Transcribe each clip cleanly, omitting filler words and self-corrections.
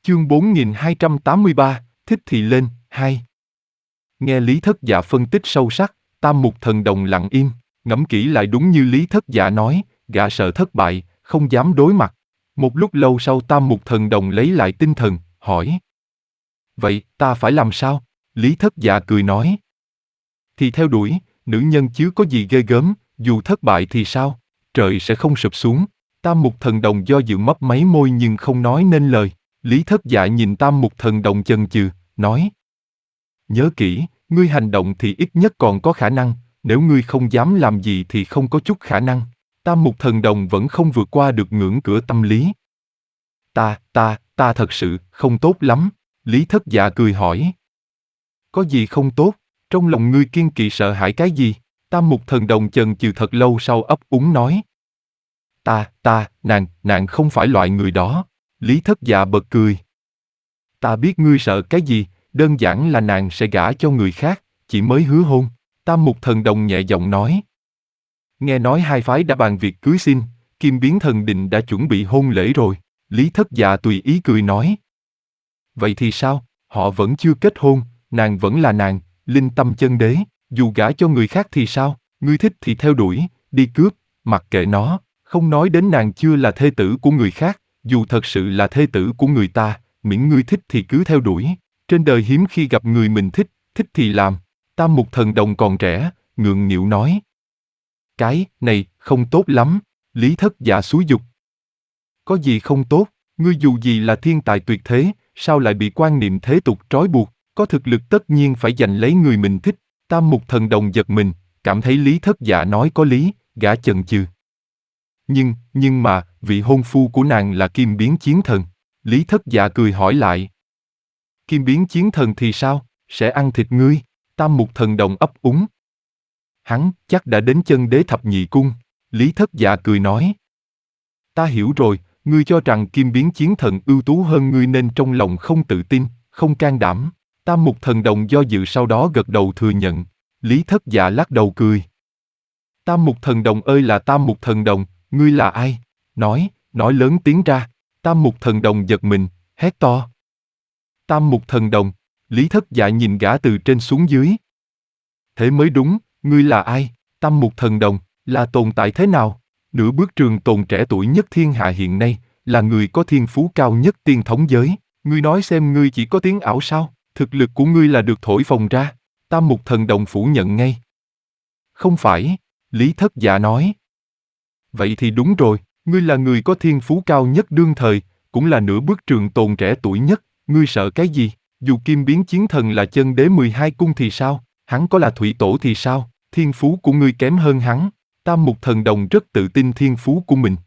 Chương 4283, thích thì lên, 2. Nghe Lý Thất Dạ phân tích sâu sắc, Tam Mục Thần Đồng lặng im, ngẫm kỹ lại đúng như Lý Thất Dạ nói, gã sợ thất bại, không dám đối mặt. Một lúc lâu sau Tam Mục Thần Đồng lấy lại tinh thần, hỏi. Vậy, ta phải làm sao? Lý Thất Dạ cười nói. Thì theo đuổi, nữ nhân chứ có gì ghê gớm, dù thất bại thì sao? Trời sẽ không sụp xuống. Tam Mục Thần Đồng do dự mấp máy môi nhưng không nói nên lời. Lý Thất Dạ nhìn Tam Mục Thần Đồng chần chừ, nói. Nhớ kỹ, ngươi hành động thì ít nhất còn có khả năng, nếu ngươi không dám làm gì thì không có chút khả năng. Tam Mục Thần Đồng vẫn không vượt qua được ngưỡng cửa tâm lý. Ta thật sự không tốt lắm. Lý Thất Dạ cười hỏi. Có gì không tốt? Trong lòng ngươi kiêng kỵ sợ hãi cái gì? Tam Mục Thần Đồng chần chừ thật lâu sau ấp úng nói. Nàng không phải loại người đó. Lý Thất Dạ bật cười. Ta biết ngươi sợ cái gì, đơn giản là nàng sẽ gả cho người khác, chỉ mới hứa hôn. Tam Mục Thần Đồng nhẹ giọng nói. Nghe nói hai phái đã bàn việc cưới xin, Kim Biến Thần Định đã chuẩn bị hôn lễ rồi. Lý Thất Dạ tùy ý cười nói. Vậy thì sao, họ vẫn chưa kết hôn, nàng vẫn là nàng, linh tâm chân đế, dù gả cho người khác thì sao, ngươi thích thì theo đuổi, đi cướp, mặc kệ nó, không nói đến nàng chưa là thê tử của người khác, dù thật sự là thê tử của người ta, miễn ngươi thích thì cứ theo đuổi, trên đời hiếm khi gặp người mình thích, thích thì làm. Tam Mục Thần Đồng còn trẻ, ngượng nghịu nói. Cái này không tốt lắm. Lý Thất Dạ xúi giục. Có gì không tốt, ngươi dù gì là thiên tài tuyệt thế, sao lại bị quan niệm thế tục trói buộc, có thực lực tất nhiên phải giành lấy người mình thích. Tam Mục Thần Đồng giật mình, cảm thấy Lý Thất Dạ nói có lý, gã chần chừ. Nhưng mà, vị hôn phu của nàng là Kim Biến Chiến Thần. Lý Thất Dạ cười hỏi lại. Kim Biến Chiến Thần thì sao, sẽ ăn thịt ngươi? Tam Mục Thần Đồng ấp úng. Hắn chắc đã đến chân đế thập nhị cung. Lý Thất Dạ cười nói. Ta hiểu rồi, ngươi cho rằng Kim Biến Chiến Thần ưu tú hơn ngươi nên trong lòng không tự tin, không can đảm. Tam Mục Thần Đồng do dự sau đó gật đầu thừa nhận. Lý Thất Dạ lắc đầu cười. Tam Mục Thần Đồng ơi là Tam Mục Thần Đồng, ngươi là ai? Nói lớn tiếng ra. Tam Mục Thần Đồng giật mình, hét to. Tam Mục Thần Đồng. Lý Thất Dạ nhìn gã từ trên xuống dưới. Thế mới đúng, ngươi là ai? Tam Mục Thần Đồng, là tồn tại thế nào? Nửa bước trường tồn trẻ tuổi nhất thiên hạ hiện nay, là người có thiên phú cao nhất tiên thống giới. Ngươi nói xem ngươi chỉ có tiếng ảo sao? Thực lực của ngươi là được thổi phồng ra. Tam Mục Thần Đồng phủ nhận ngay. Không phải, Lý Thất Dạ nói. Vậy thì đúng rồi, ngươi là người có thiên phú cao nhất đương thời, cũng là nửa bước trường tồn trẻ tuổi nhất, ngươi sợ cái gì? Dù Kim Biến Chiến Thần là chân đế 12 cung thì sao? Hắn có là thủy tổ thì sao? Thiên phú của ngươi kém hơn hắn. Tam Mục Thần Đồng rất tự tin thiên phú của mình.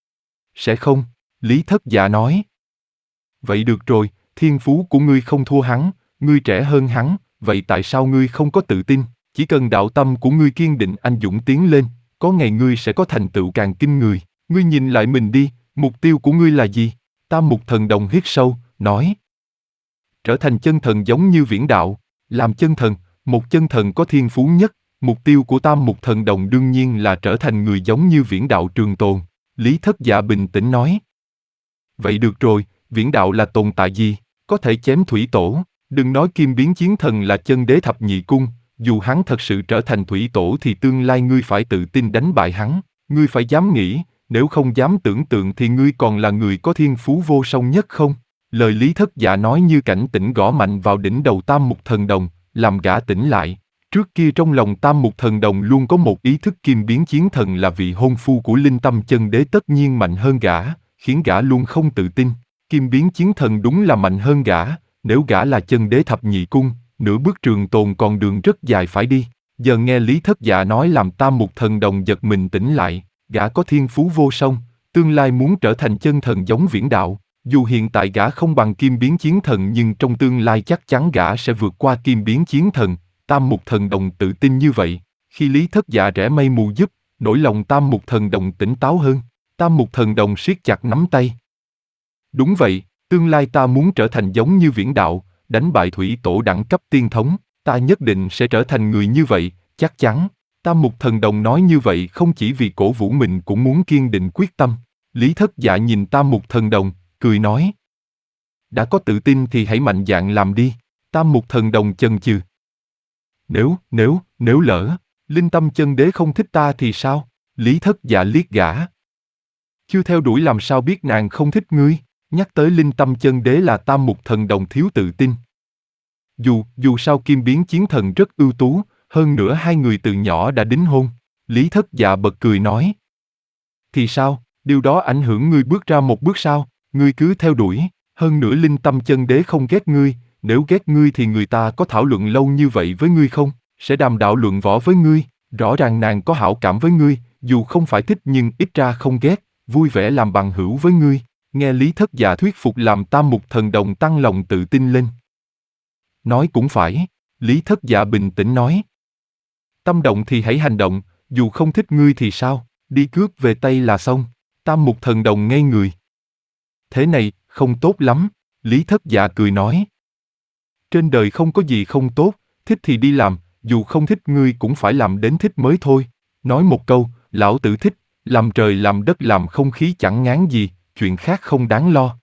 Sẽ không, Lý Thất Dạ nói. Vậy được rồi, thiên phú của ngươi không thua hắn, ngươi trẻ hơn hắn, vậy tại sao ngươi không có tự tin? Chỉ cần đạo tâm của ngươi kiên định anh dũng tiến lên, có ngày ngươi sẽ có thành tựu càng kinh người. Ngươi nhìn lại mình đi, mục tiêu của ngươi là gì? Tam Mục Thần Đồng hít sâu, nói. Trở thành chân thần giống như Viễn Đạo, làm chân thần, một chân thần có thiên phú nhất. Mục tiêu của Tam Mục Thần Đồng đương nhiên là trở thành người giống như Viễn Đạo trường tồn. Lý Thất Dạ bình tĩnh nói. Vậy được rồi, Viễn Đạo là tồn tại gì? Có thể chém thủy tổ. Đừng nói Kim Biến Chiến Thần là chân đế thập nhị cung, dù hắn thật sự trở thành thủy tổ thì tương lai ngươi phải tự tin đánh bại hắn. Ngươi phải dám nghĩ, nếu không dám tưởng tượng thì ngươi còn là người có thiên phú vô song nhất không? Lời Lý Thất Dạ nói như cảnh tỉnh gõ mạnh vào đỉnh đầu Tam Mục Thần Đồng, làm gã tỉnh lại. Trước kia trong lòng Tam Mục Thần Đồng luôn có một ý thức Kim Biến Chiến Thần là vị hôn phu của linh tâm chân đế tất nhiên mạnh hơn gã, khiến gã luôn không tự tin. Kim Biến Chiến Thần đúng là mạnh hơn gã, nếu gã là chân đế thập nhị cung, nửa bước trường tồn còn đường rất dài phải đi. Giờ nghe Lý Thất Dạ nói làm Tam Mục Thần Đồng giật mình tỉnh lại, gã có thiên phú vô song, tương lai muốn trở thành chân thần giống Viễn Đạo. Dù hiện tại gã không bằng Kim Biến Chiến Thần nhưng trong tương lai chắc chắn gã sẽ vượt qua Kim Biến Chiến Thần. Tam Mục Thần Đồng tự tin như vậy, khi Lý Thất Dạ rẽ mây mù giúp, nỗi lòng Tam Mục Thần Đồng tỉnh táo hơn. Tam Mục Thần Đồng siết chặt nắm tay. Đúng vậy, tương lai ta muốn trở thành giống như Viễn Đạo, đánh bại thủy tổ đẳng cấp tiên thống, ta nhất định sẽ trở thành người như vậy, chắc chắn. Tam Mục Thần Đồng nói như vậy không chỉ vì cổ vũ mình cũng muốn kiên định quyết tâm. Lý Thất Dạ nhìn Tam Mục Thần Đồng, cười nói. đã có tự tin thì hãy mạnh dạn làm đi. Tam Mục Thần Đồng chần chừ. Nếu lỡ, Linh Tâm Chân Đế không thích ta thì sao? Lý Thất Dạ liếc gã. Chưa theo đuổi làm sao biết nàng không thích ngươi? Nhắc tới Linh Tâm Chân Đế là Tam Mục Thần Đồng thiếu tự tin. Dù sao Kim Biến Chiến Thần rất ưu tú, hơn nữa hai người từ nhỏ đã đính hôn. Lý Thất Dạ bật cười nói. Thì sao, điều đó ảnh hưởng ngươi bước ra một bước sao? Ngươi cứ theo đuổi, hơn nữa Linh Tâm Chân Đế không ghét ngươi, nếu ghét ngươi thì người ta có thảo luận lâu như vậy với ngươi không? Sẽ đàm đạo luận võ với ngươi, rõ ràng nàng có hảo cảm với ngươi, dù không phải thích nhưng ít ra không ghét, vui vẻ làm bằng hữu với ngươi. Nghe Lý Thất Dạ thuyết phục làm Tam Mục Thần Đồng tăng lòng tự tin lên. Nói cũng phải, Lý Thất Dạ bình tĩnh nói. Tâm động thì hãy hành động, dù không thích ngươi thì sao, đi cướp về tay là xong. Tam Mục Thần Đồng ngây người. Thế này, không tốt lắm, Lý Thất Dạ cười nói. Trên đời không có gì không tốt, thích thì đi làm, dù không thích ngươi cũng phải làm đến thích mới thôi. Nói một câu, lão tử thích, làm trời làm đất làm không khí chẳng ngán gì, chuyện khác không đáng lo.